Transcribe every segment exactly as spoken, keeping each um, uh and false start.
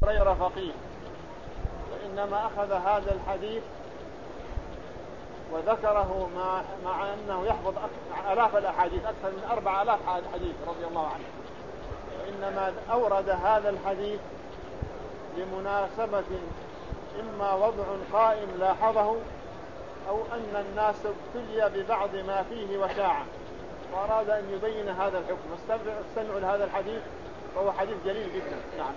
هريرة فقيه، وإنما أخذ هذا الحديث وذكره مع, مع أنه يحفظ آلاف الأحاديث، أكثر من أربع آلاف حديث رضي الله عنه، وإنما أورد هذا الحديث لمناسبة إما وضع قائم لاحظه، أو أن الناس ابتلي ببعض ما فيه وشاعة، وأراد أن يبين هذا الحكم. استمعوا لهذا الحديث وهو حديث جليل جدا. نعم.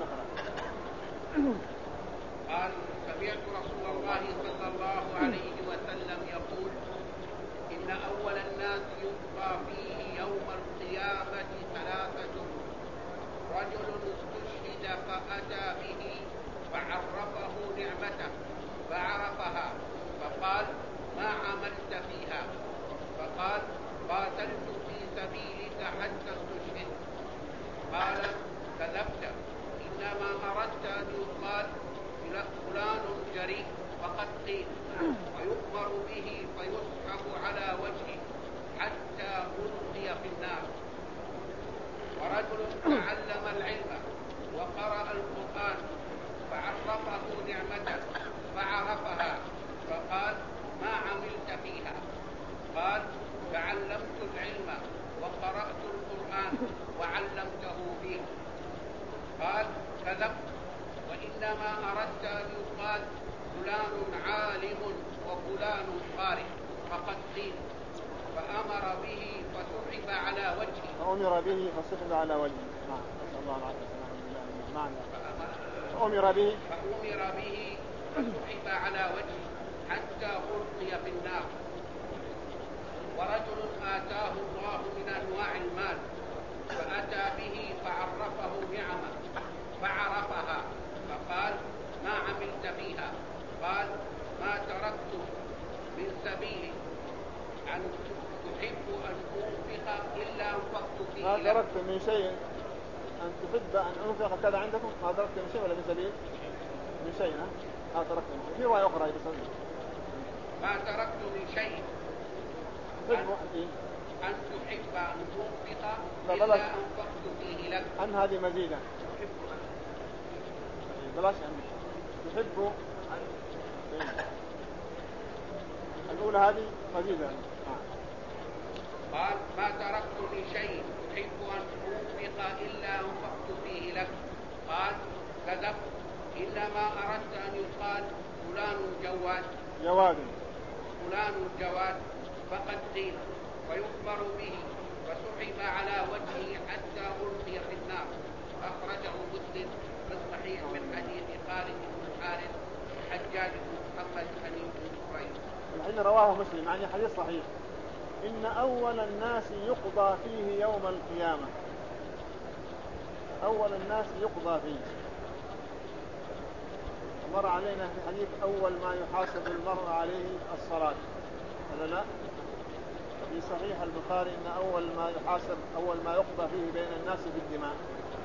قال: سمعت رسول الله صلى الله عليه وسلم يقول: إن أول الناس يبقى فيه يوم القيامة ثلاثة: رجل استشهد فأتى به فعرفه نعمته فعرفها فقال: ما عملت فيها؟ فقال: قاتلت في سبيلك حتى استشهدت. قال: كذبت، إنما أردت أن يقال فلان جريء، فقد قيل. ويؤمر به فيسحب على وجهه حتى ألقي في النار. ورجل تعلم العلم وقرأ القرآن فعرفه نعمته فعرفها فقال: ما عملت فيها؟ قال: تعلمت العلم وقرأت القرآن وعلمته فيه. قال: كذبت، وإنما أردت أن يقال فلان عالم وفلان قارئ، فقد قيل. فأمر به فسحب على وجهه فأمر به فسحب على وجهه. نعم. نسأل الله العافية. نعم. فأمر به فأمر به فسحب على وجهه حتى ألقي في النار. ورجل آتاه الله من أنواع المال فأتى به فعرفه نعمه فعرفها فقال: ما عملت فيها؟ قال: ما تركت من سبيل أن تحب أن أنفق إلا أنفقت فيه. ما تركت من شيء أن تحب أن أنفق كذا عندكم؟ ما تركت من شيء ولا من سبيل؟ من شيء. ما تركت من شيء. في رواية أخرى يقول: ما تركت من شيء أن, أن تحب أن تنفق إلا أنفقت فيه لك. أن هذه مزيدة. بلاش أن تحب أن الأولى هذه مزيدة. قال: ما تركت من شيء تحب أن أنفق إلا أنفقت فيه لك. قال: كذبت، إنما أردت أن يقال فلان جواد جواد فلان جواد، فقد قيل. ويخبر به فسحب على وجهه حتى ألقي في النار. أخرجه مسلم في الصحيح من حديث خالد بن الحارث حجاج بن محمد بن قريش. الحين رواه مسلم، يعني حديث صحيح. إن أول الناس يقضى فيه يوم القيامة. أول الناس يقضى فيه. مر علينا في حديث أول ما يحاسب المرء عليه الصلاة، هذا لا؟ في صحيح البخاري إن أول ما يحاسب أول ما يقضى فيه بين الناس بالدماء.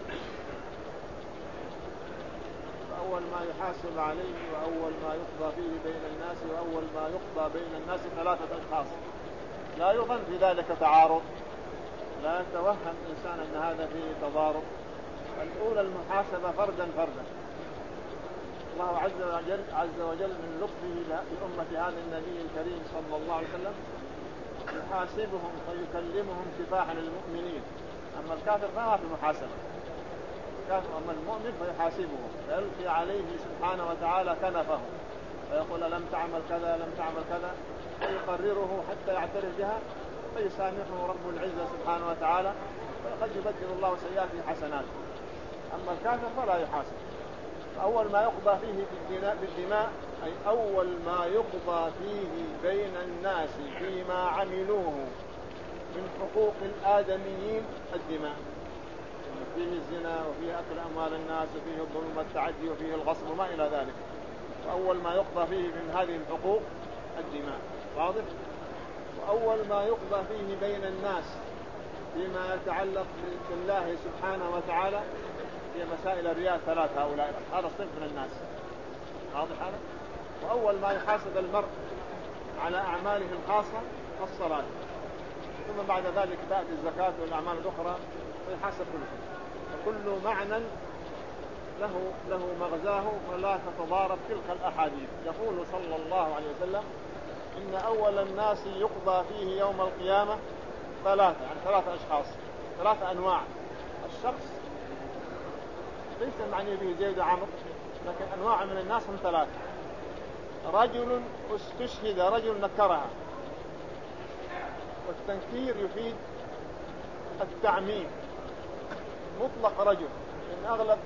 أول ما يحاسب عليه وأول ما يقضى فيه بين الناس وأول ما يقضى بين الناس ثلاثة أشخاص. لا يظن في ذلك تعارض، لا يتوهم إنسان أن هذا فيه تضارب. الأولى المحاسبة فردا فردا. الله عز وجل, عز وجل من لطفه لأمة هذا النبي الكريم صلى الله عليه وسلم يحاسبهم فيكلمهم كفاحا للمؤمنين. أما الكافر فما في محاسبة. أما المؤمن فيحاسبه فيلقي عليه سبحانه وتعالى كنفه فيقول: لم تعمل كذا لم تعمل كذا، فيقرره حتى يعترف بها فيسامحه رب العزة سبحانه وتعالى، وقد يبدل الله سيئاته حسنات. أما الكافر فلا يحاسب. أول ما يقضى فيه بالدماء أي أول ما يقضى فيه بين الناس فيما عملوه من حقوق الآدميين الدماء. فيه الزنا وفيه أكل أموال الناس وفيه الظلم والتعدي وفيه الغصب وما إلى ذلك. وأول ما يقضى فيه من هذه الحقوق الدماء. واضح؟ وأول ما يقضى فيه بين الناس فيما يتعلق بالله سبحانه وتعالى في مسائل الرياء ثلاثة هؤلاء، هذا الصنف من الناس. واضح هذا؟ وأول ما يحاسب المرء على أعماله الخاصة الصلاة، ثم بعد ذلك تأتي الزكاة والأعمال الأخرى ويحاسب كل شيء. وكل معنى له له مغزاه ولا تتضارب تلك الأحاديث. يقول صلى الله عليه وسلم إن أول الناس يقضى فيه يوم القيامة ثلاثة، يعني ثلاثة أشخاص، ثلاثة أنواع. الشخص ليس معني به زيد عمرو، لكن أنواع من الناس هم ثلاثة. رجل استشهد، رجل نكرها، والتنكير يفيد التعميم، مطلق رجل، لأن أغلب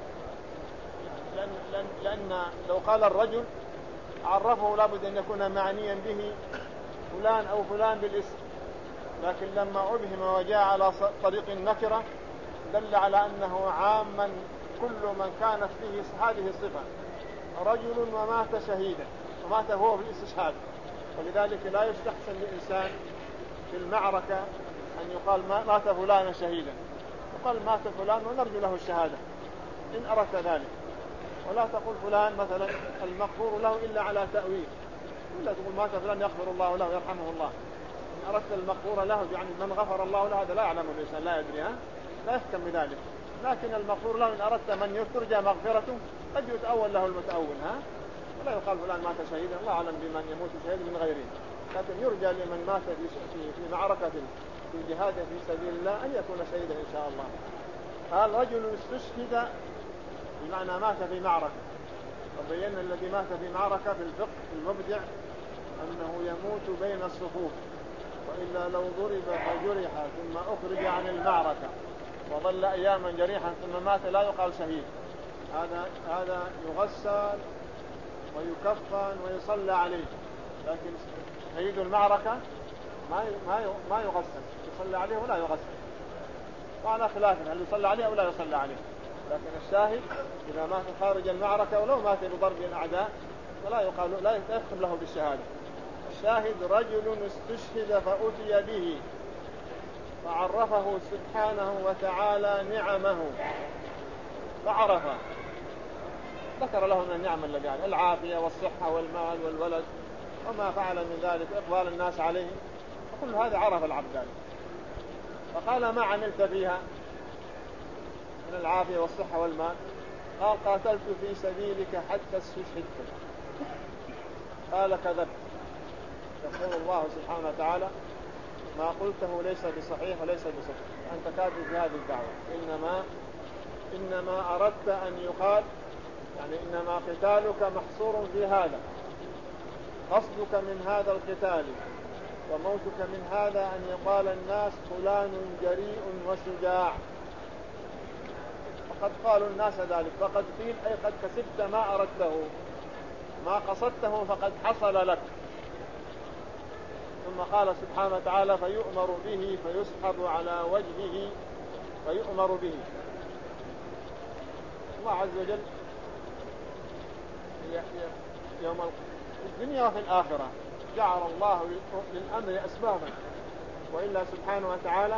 لأن, لأن, لأن لو قال الرجل عرفه لابد أن يكون معنيا به فلان أو فلان بالاسم، لكن لما أبهم وجاء على طريق النكرة دل على أنه عاما كل من كانت فيه هذه الصفة. رجل ومات شهيدا، ومات هو في الاستشهاد، ولذلك لا يستحسن لإنسان في المعركة أن يقال مات فلان شهيدا، يقال مات فلان ونرجو له الشهادة إن أردت ذلك. ولا تقول فلان مثلا المغفور له إلا على تأويل، ولا تقول مات فلان يغفر الله له يرحمه الله. إن أردت المغفور له يعني من غفر الله له، هذا لا يعلم الإنسان، لا يدري، ها؟ لا يحكم بذلك. لكن المغفور له إن أردت من يرجى مغفرته قد يتأول له المتأول، ها؟ ولا يقال فلان مات شهيدا، الله أعلم بمن يموت شهيد من غيره، لكن يرجى لمن مات في في معركة في جهاد في سبيل الله أن يكون شهيدا إن شاء الله. قال رجل استشهد بمعنى مات في معركة، وبينا الذي مات في معركة في الفقه المبدع أنه يموت بين الصفوف، وإلا لو ضرب فجرح ثم أخرج عن المعركة وظل أياما جريحا ثم مات لا يقال شهيد. هذا هذا يغسل ويكفن ويصلى عليه، لكن شهيد المعركة ما ما ما يغسل، يصلى عليه ولا يغسل، وعلى خلاف هل يصلى عليه أو لا يصلى عليه. لكن الشاهد إذا مات خارج المعركة ولو مات بضرب الأعداء فلا يقال، لا يختم له بالشهادة. الشاهد رجل استشهد فأتي به فعرفه سبحانه وتعالى نعمه فعرفه، ذكر له من النعم الذي يعني العافية والصحة والمال والولد وما فعل من ذلك إقبال الناس عليه، وكل هذا عرف العبد ذلك. فقال ما عملت فيها من العافية والصحة والمال؟ قال قاتلت في سبيلك حتى استشهدت. قال كذبت. يقول الله سبحانه وتعالى ما قلته ليس بصحيح وليس بصحيح، أنت كاذب في هذه الدعوة، إنما إنما أردت أن يقال يعني إنما قتالك محصور في هذا، قصدك من هذا القتال وموتك من هذا أن يقال الناس فلان جريء وشجاع، فقد قالوا الناس ذلك، فقد قيل أي قد كسبت ما أردته، ما قصدته فقد حصل لك. ثم قال سبحانه وتعالى فيؤمر به فيسحب على وجهه فيؤمر به. الله عز وجل يوم الدنيا وفي الآخرة جعل الله للأمر أسبابا، وإلا سبحانه وتعالى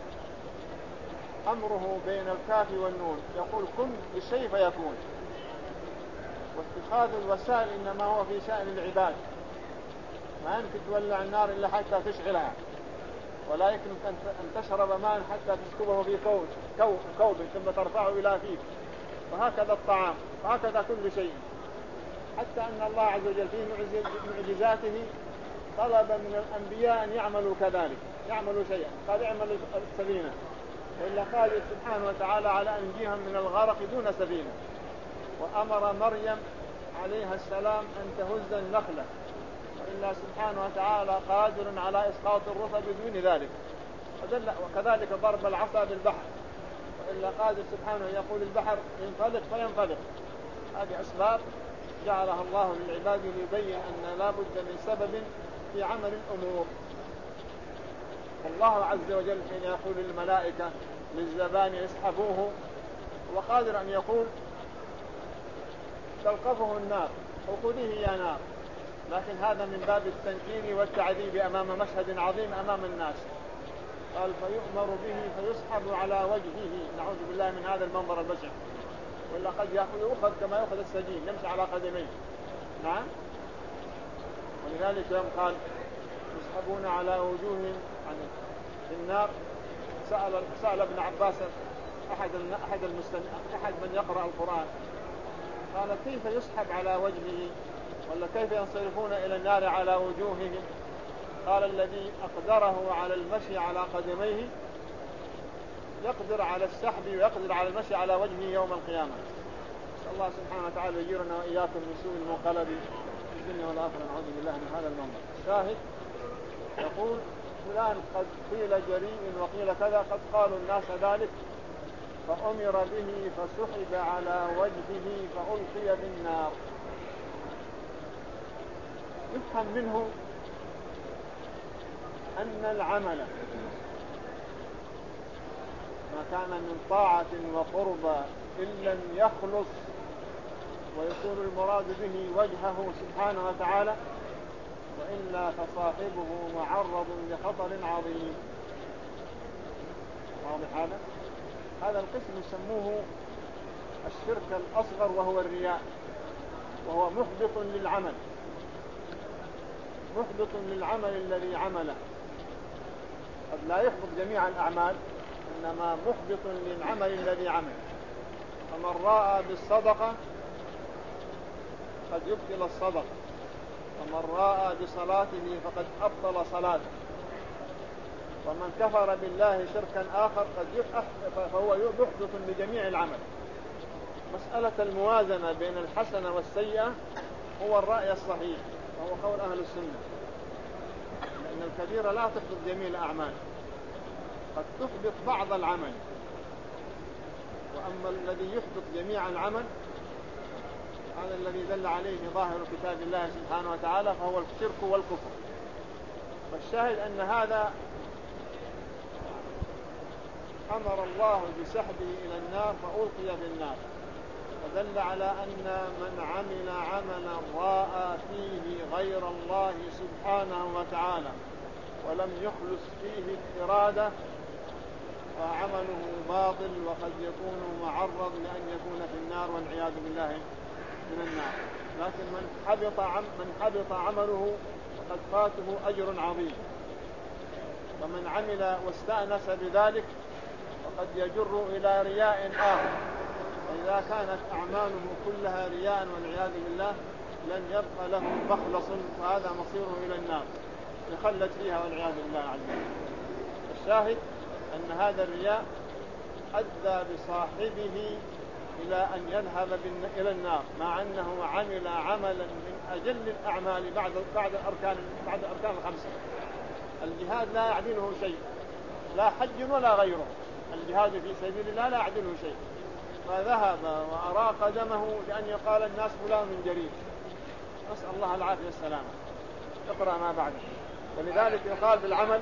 أمره بين الكاف والنون، يقول كن بالشيء فيكون، واتخاذ الوسائل إنما هو في شأن العباد، ما يمكن تولع النار إلا حتى تشغلها، ولا يمكن أن تشرب ماء حتى تسكبه في كوب, كوب, كوب ثم ترفعه إلى فيك، وهكذا الطعام وهكذا كل شيء، حتى أن الله عز وجل في معجزاته طلب من الأنبياء أن يعملوا كذلك، يعملوا شيئا، قال اعملوا السفينة، وإلا قال سبحانه وتعالى على أن ينجيهم من الغرق دون سفينة، وأمر مريم عليها السلام أن تهز النخلة، وإلا سبحانه وتعالى قادر على إسقاط الرطب بدون ذلك، وكذلك ضرب العصا بالبحر، وإلا قادر سبحانه يقول البحر ينفلق فينفلق. هذه أسباب جعلها الله للعباد ليبين أن لا بد من سبب في عمل الأمور. الله عز وجل حين يقول للملائكة للزبان اسحبوه، وقادر أن يقول تلقفه النار وخذيه يا نار، لكن هذا من باب التنكيل والتعذيب أمام مشهد عظيم أمام الناس. قال فيؤمر به فيسحب على وجهه، نعوذ بالله من هذا المنظر البشع، ولا قد يأخذ كما يأخذ السجين يمشي على قدميه. نعم، ولذلك يوم قال يسحبون على وجوههم في النار، سأل, سأل ابن عباس أحد أحد المستمع أحد من يقرأ القرآن قال كيف يسحب على وجهه ولا كيف ينصرفون إلى النار على وجوههم؟ قال الذي أقدره على المشي على قدميه يقدر على السحب ويقدر على المشي على وجهه يوم القيامة. نسأل الله سبحانه وتعالى يجيرنا وإياكم من سوء المنقلب في الدنيا والآخرة، نعوذ بالله من هذا المنظر. الشاهد يقول فلان قد قيل جريء وقيل كذا، قد قالوا الناس ذلك فأمر به فسحب على وجهه فألقي بالنار. يفهم منه أن العمل ما كان من طاعة وقربى إن لم يخلص ويكون المراد به وجهه سبحانه وتعالى وإلا فصاحبه معرض لخطر عظيم. واضح هذا؟ هذا القسم يسموه الشرك الأصغر وهو الرياء، وهو محبط للعمل محبط للعمل الذي عمله. قد لا يحبط جميع الأعمال، إنما محبط للعمل الذي عمل. فمن راى بالصدقة قد يبطل الصدقة، ومن راى بصلاته فقد أبطل صلاته، ومن كفر بالله شركا آخر قد فهو محبط لجميع العمل. مسألة الموازنة بين الحسنة والسيئة هو الرأي الصحيح، وهو قول أهل السنة، لأن الكبيرة لا تحبط جميع الأعمال، قد تحبط بعض العمل. وأما الذي يحبط جميع العمل هذا الذي دل عليه ظاهر كتاب الله سبحانه وتعالى، فهو الشرك والكفر. والشاهد أن هذا أمر الله بسحبه إلى النار فألقي في النار، ودل على أن من عمل عملا راء فيه غير الله سبحانه وتعالى ولم يخلص فيه الإرادة فعمله باطل، وقد يكون معرض لأن يكون في النار والعياذ بالله من النار. لكن من حبط عم من حبط عمله فقد فاته أجر عظيم، ومن عمل واستأنس بذلك فقد يجر إلى رياء آخر. فإذا كانت أعماله كلها رياء والعياذ بالله لن يبقى له مخلص، فهذا مصيره إلى النار يخلد فيها والعياذ بالله عز وجل. الشاهد أن هذا الرياء أدى بصاحبه إلى أن يذهب إلى النار، مع أنه عمل عملا من أجل الأعمال بعد بعد الأركان بعد الأركان الخمسة. الجهاد لا يعدله شيء، لا حج ولا غيره. الجهاد في سبيل الله لا يعدله شيء، فذهب وأراق دمه لأن يقال الناس فلان من جريء. نسأل الله العافية والسلامة. اقرأ ما بعده. ولذلك يقال بالعمل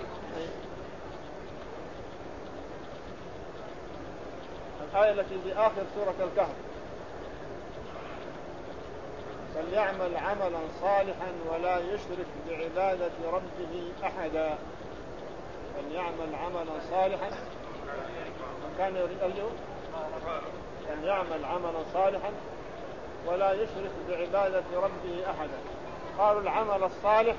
الآية التي في آخر سورة الكهف: فليعمل عملا صالحا ولا يشرك بعبادة ربه أحدا. فليعمل عملا صالحا من كان يريد أن يعمل عملا صالحا ولا يشرك بعبادة ربه أحدا. قالوا العمل الصالح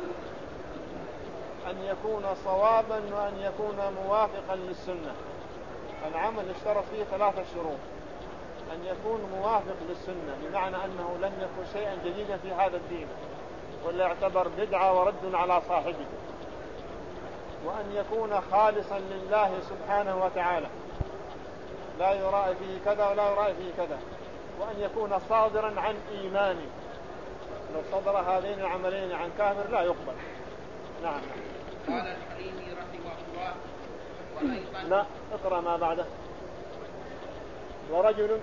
أن يكون صوابا وأن يكون موافقا للسنة. العمل اشترط فيه ثلاثة شروط: أن يكون موافق للسنة، بمعنى أنه لم يكن شيئا جديدا في هذا الدين ولا يعتبر بدعة ورد على صاحبه، وأن يكون خالصا لله سبحانه وتعالى لا يراء فيه كذا ولا يراء فيه كذا، وأن يكون صادرا عن إيمانه. لو صدر هذين العملين عن كافر لا يقبل. نعم. قال الحليمي رحمه الله: وأيضا لا، اقرأ ما بعده. ورجل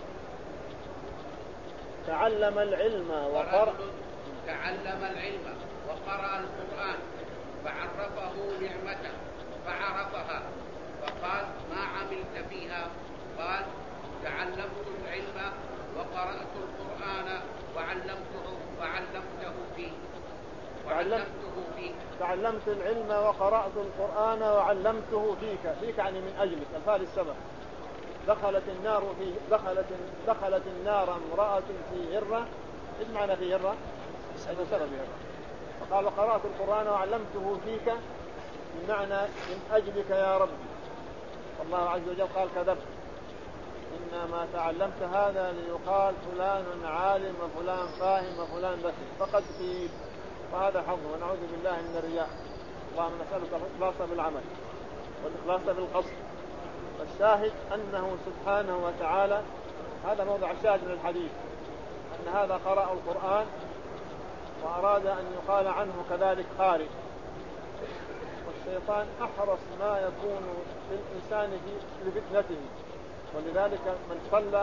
تعلم العلم وقرأ تعلم العلم وقرأ القرآن فعرفه نعمته فعرفها فقال: ما عملت فيها؟ قال: تعلمت العلم وقرأت القرآن وعلمته وعلمته فيه وعلمته فيه تعلمت العلم وقرأت القرآن وعلمته فيك. فيك يعني من أجلك، الفعل السبب. دخلت النار في دخلت دخلت النار امرأة في هرة. ايش معنى في هرة؟ هذا سبب هرة. فقال: قرأت القرآن وعلمته فيك، بمعنى من أجلك يا ربي. والله عز وجل قال: كذبت إنما تعلمت هذا ليقال فلان عالم وفلان فاهم وفلان ذكي فقد قيل، وهذا حظ، ونعوذ بالله من الرياء. اللهم نسألك الإخلاص بالعمل والإخلاص بالقصد. والشاهد أنه سبحانه وتعالى، هذا موضع الشاهد من الحديث، أن هذا قرأ القرآن وأراد أن يقال عنه كذلك قارئ. والشيطان أحرص ما يكون للإنسان لفتنته، ولذلك من صلى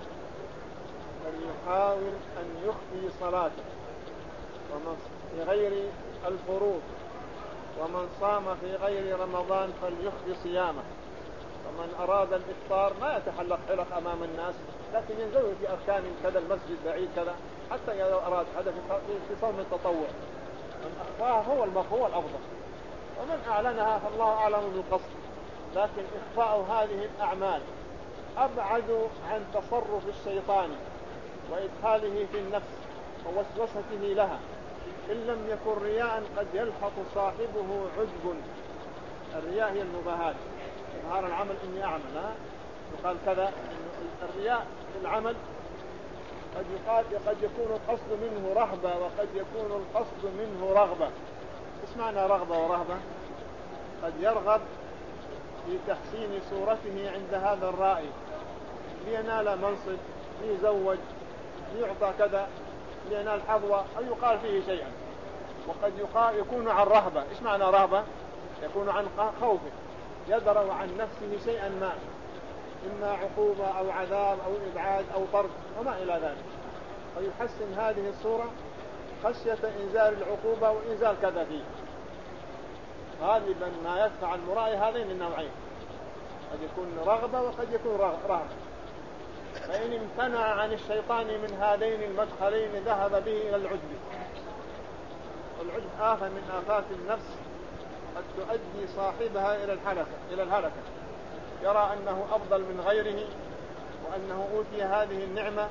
فليحاول أن يخفي صلاته، ومن في غير الفروض، ومن صام في غير رمضان فليخفي صيامه، ومن أراد الإفطار ما يتحلق حلق أمام الناس، لكن ينزوي في أركان كذا المسجد بعيد كذا، حتى إذا أراد هذا في صوم التطوع. من أخفاها هو المفهوم الأفضل، ومن أعلنها فالله أعلم بالقصد. لكن إخفاء هذه الأعمال أبعد عن تصرف الشيطان وإدخاله في النفس ووسوسته لها. إن لم يكن رياء قد يلحق صاحبه عجب. الرياء هي المباهاة، إظهار العمل إني أعمل، ها؟ يقال كذا. الرياء في العمل قد يقال قد يكون القصد منه رهبة وقد يكون القصد منه رغبة. إيش معنى رغبة ورهبة؟ قد يرغب في تحسين صورته عند هذا الرائي لينال منصب، ليزوج، ليعطى كذا، لينال حظوة، أو يقال فيه شيئا. وقد يقال يكون عن رهبة. إيش معنى رهبة؟ يكون عن خوف، يدرأ عن نفسه شيئا ما، إما عقوبة أو عذاب أو إبعاد أو طرد وما إلى ذلك، ويحسن هذه الصورة خشية إنزال العقوبة وإنزال كذا فيه. غالبا ما يدفع المرائي هذين النوعين، قد يكون رغبة وقد يكون رهبة. فإن امتنع عن الشيطان من هذين المدخلين ذهب به إلى العجب. والعجب آفة من آفات النفس قد تؤدي صاحبها إلى الهلكة إلى الهلكة يرى أنه أفضل من غيره وأنه أوتي هذه النعمة.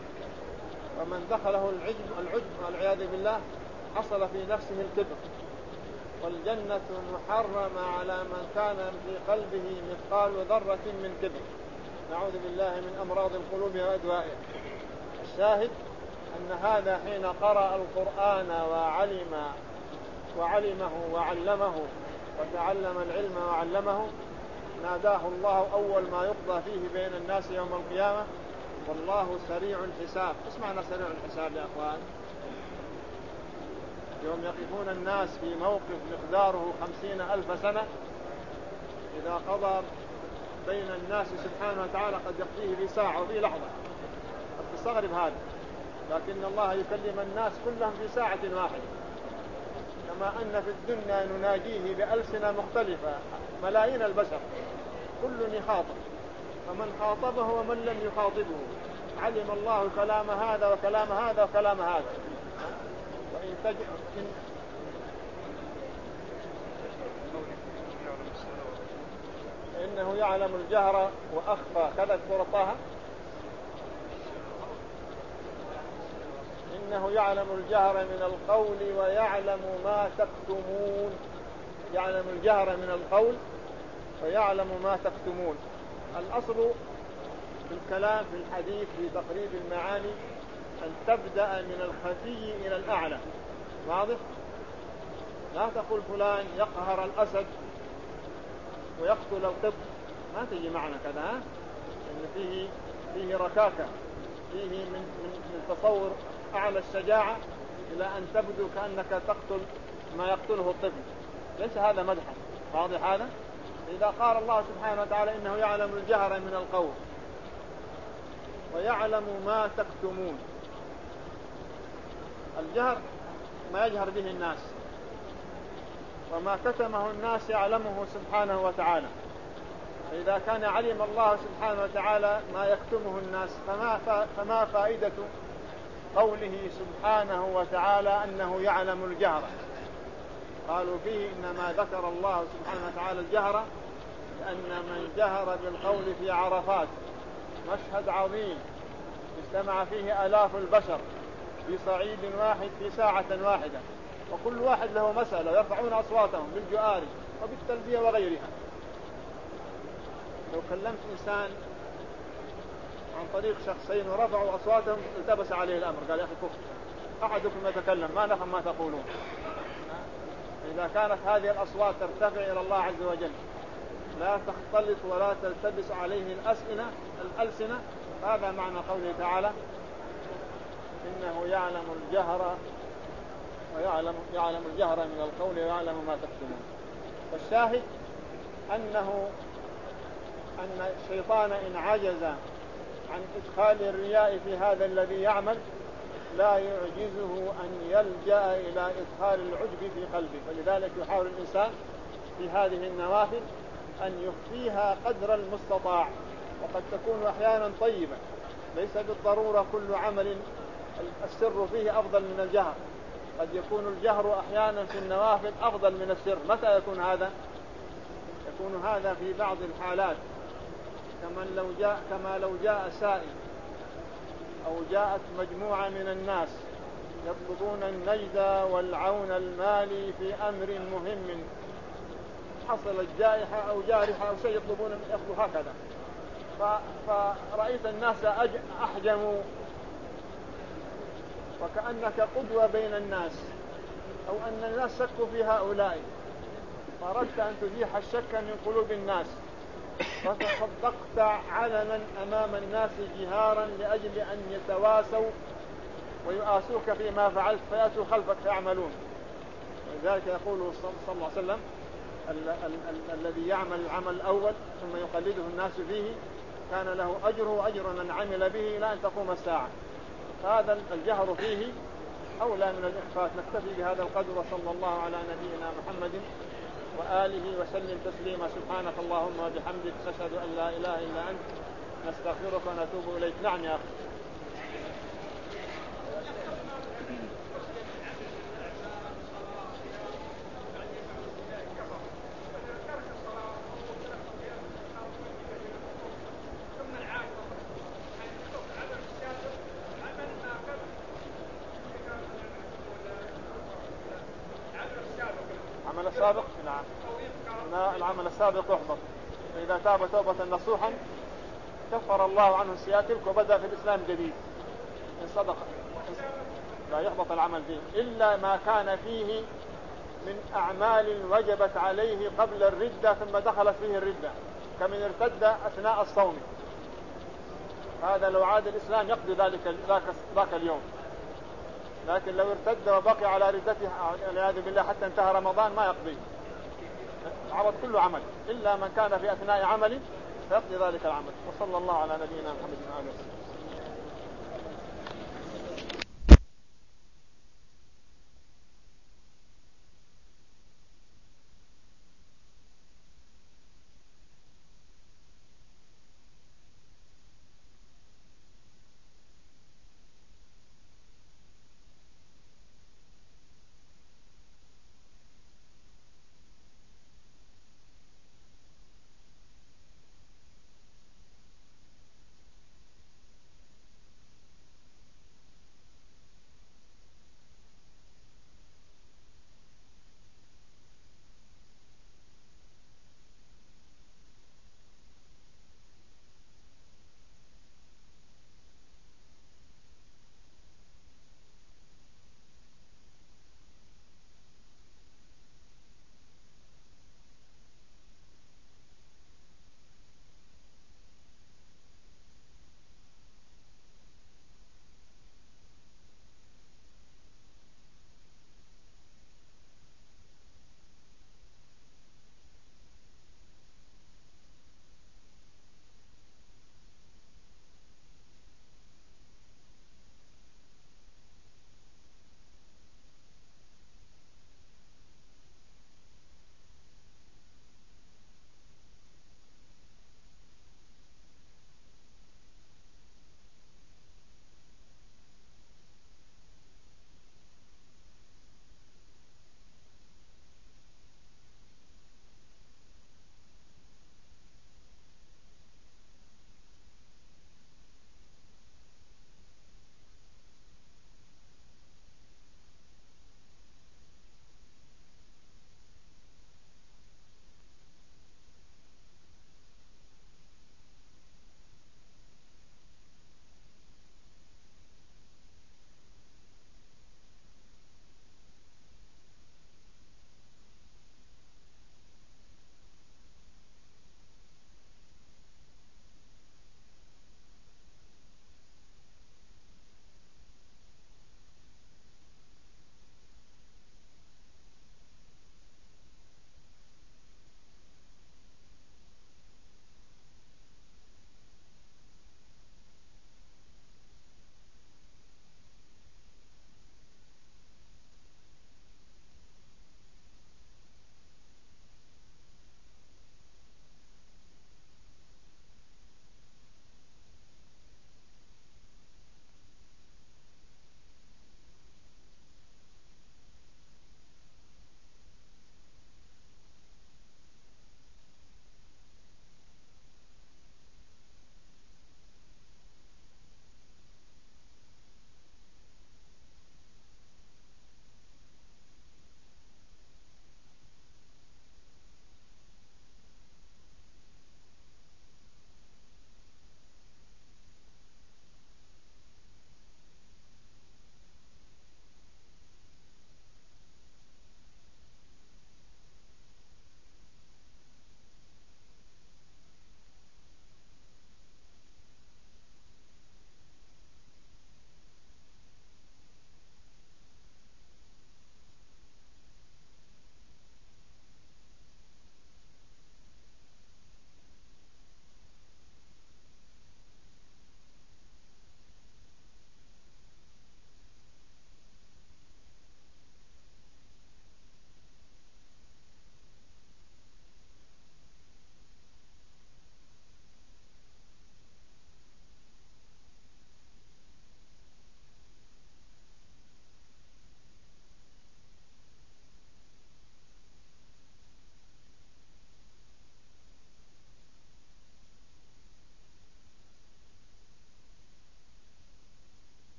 ومن دخله العجب العجب والعياذ بالله حصل في نفسه الكبر. والجنة محرمة على من كان في قلبه مثقال ذرة من كبر. نعوذ بالله من أمراض القلوب وأدوائها. الشاهد أن هذا حين قرأ القرآن وعلم وعلمه وعلمه وتعلم العلم وعلمه ناداه الله أول ما يقضى فيه بين الناس يوم القيامة: والله سريع الحساب. ايش معنى سريع الحساب يا أخوان؟ يوم يقفون الناس في موقف مقداره خمسين ألف سنة، إذا قضى بين الناس سبحانه وتعالى قد يقضيه في ساعة وفي لحظة. قد تستغرب هذا، لكن الله يكلم الناس كلهم في ساعة واحدة. كما أن في الدنيا نناجيه بألسنة مختلفة ملايين البشر كل يخاطب، فمن خاطبه ومن لم يخاطبه علم الله كلام هذا وكلام هذا وكلام هذا. وإن تجد إن إنه يعلم الجهر وأخفى كذا سورة طه. إنه يعلم الجهر من القول ويعلم ما تكتمون. يعلم الجهر من القول ويعلم ما تكتمون. الأصل في الكلام في الحديث في تقريب المعاني أن تبدأ من الخفي إلى الأعلى. واضح؟ لا تقول فلان يقهر الأسد ويقتل القط، ما تجي معنى كذا، إن فيه فيه ركاكة، فيه من من تصور أعلى الشجاعة إلى أن تبدو كأنك تقتل ما يقتله الطفل. ليس هذا مدحا. واضح هذا؟ إذا قال الله سبحانه وتعالى إنه يعلم الجهر من القول ويعلم ما تكتمون. الجهر ما يجهر به الناس، وما كتمه الناس يعلمه سبحانه وتعالى. فإذا كان علم الله سبحانه وتعالى ما يكتمه الناس فما, فما فائدة قوله سبحانه وتعالى أنه يعلم الجهر؟ قالوا فيه إنما ذكر الله سبحانه وتعالى الجهر لأن من جهر بالقول في عرفات مشهد عظيم اجتمع فيه آلاف البشر في صعيد واحد في ساعة واحدة، وكل واحد له مسألة يرفعون أصواتهم بالجؤار وبالتلبية وغيرها. لو كلمت إنسان عن طريق شخصين ورفعوا أصواتهم التبس عليه الأمر، قال يا أخي كفر أحدكم يتكلم ما نفهم ما تقولون. إذا كانت هذه الأصوات ترتفع إلى الله عز وجل لا تختلط ولا تلتبس عليه الأسئنة الألسنة، هذا معنى قوله تعالى إنه يعلم الجهر ويعلم يعلم الجهر من القول ويعلم ما تكتمون. والشاهد أنه أن الشيطان إن عجز عن إدخال الرياء في هذا الذي يعمل لا يعجزه أن يلجأ إلى إدخال العجب في قلبه، فلذلك يحاول الإنسان في هذه النوافل أن يخفيها قدر المستطاع، وقد تكون أحيانا طيبة، ليس بالضرورة كل عمل السر فيه أفضل من الجهر، قد يكون الجهر أحيانا في النوافل أفضل من السر. متى يكون هذا؟ يكون هذا في بعض الحالات، كما لو جاء, كما لو جاء سائل أو جاءت مجموعة من الناس يطلبون النجدة والعون المالي في أمر مهم، حصلت جائحة أو جارحة أو شيء يطلبون يأخذوا هكذا، فرأيت الناس أحجموا وكأنك قدوة بين الناس أو أن الناس شكوا في هؤلاء، فأردت أن تزيح الشك من قلوب الناس فتصدقت علنا أمام الناس جهارا لأجل أن يتواسوا ويؤاسوك فيما فعلت فيأتوا خلفك فيعملون. ولذلك يقول صلى الله عليه وسلم ال- ال- ال- الذي يعمل العمل الأول ثم يقلده الناس فيه كان له أجره وأجر من عمل به إلى أن تقوم الساعة. هذا الجهر فيه أولى من الإخفاء. نكتفي بهذا القدر، وصلى الله على نبينا محمد وآله وسلم تسليما. سبحانك اللهم وبحمدك نشهد أن لا إله إلا أنت نستغفرك ونتوب إليك. نعم يا أخي. العمل السابق نعم العمل السابق يحبط، فإذا تاب توبة نصوحا كفر الله عنه السيئات تلك وبدأ في الإسلام جديد. إن صدق لا يحبط العمل فيه إلا ما كان فيه من أعمال وجبت عليه قبل الردة ثم دخلت فيه الردة، كمن ارتد أثناء الصوم، هذا لو عاد الإسلام يقضي ذلك ذاك اليوم، لكن لو ارتد وبقي على ردته والعياذ بالله حتى انتهى رمضان ما يقضي، عوض كل عمل إلا من كان في أثناء عمله فيقضي ذلك العمل. وصلى الله على نبينا محمد وآله وسلم.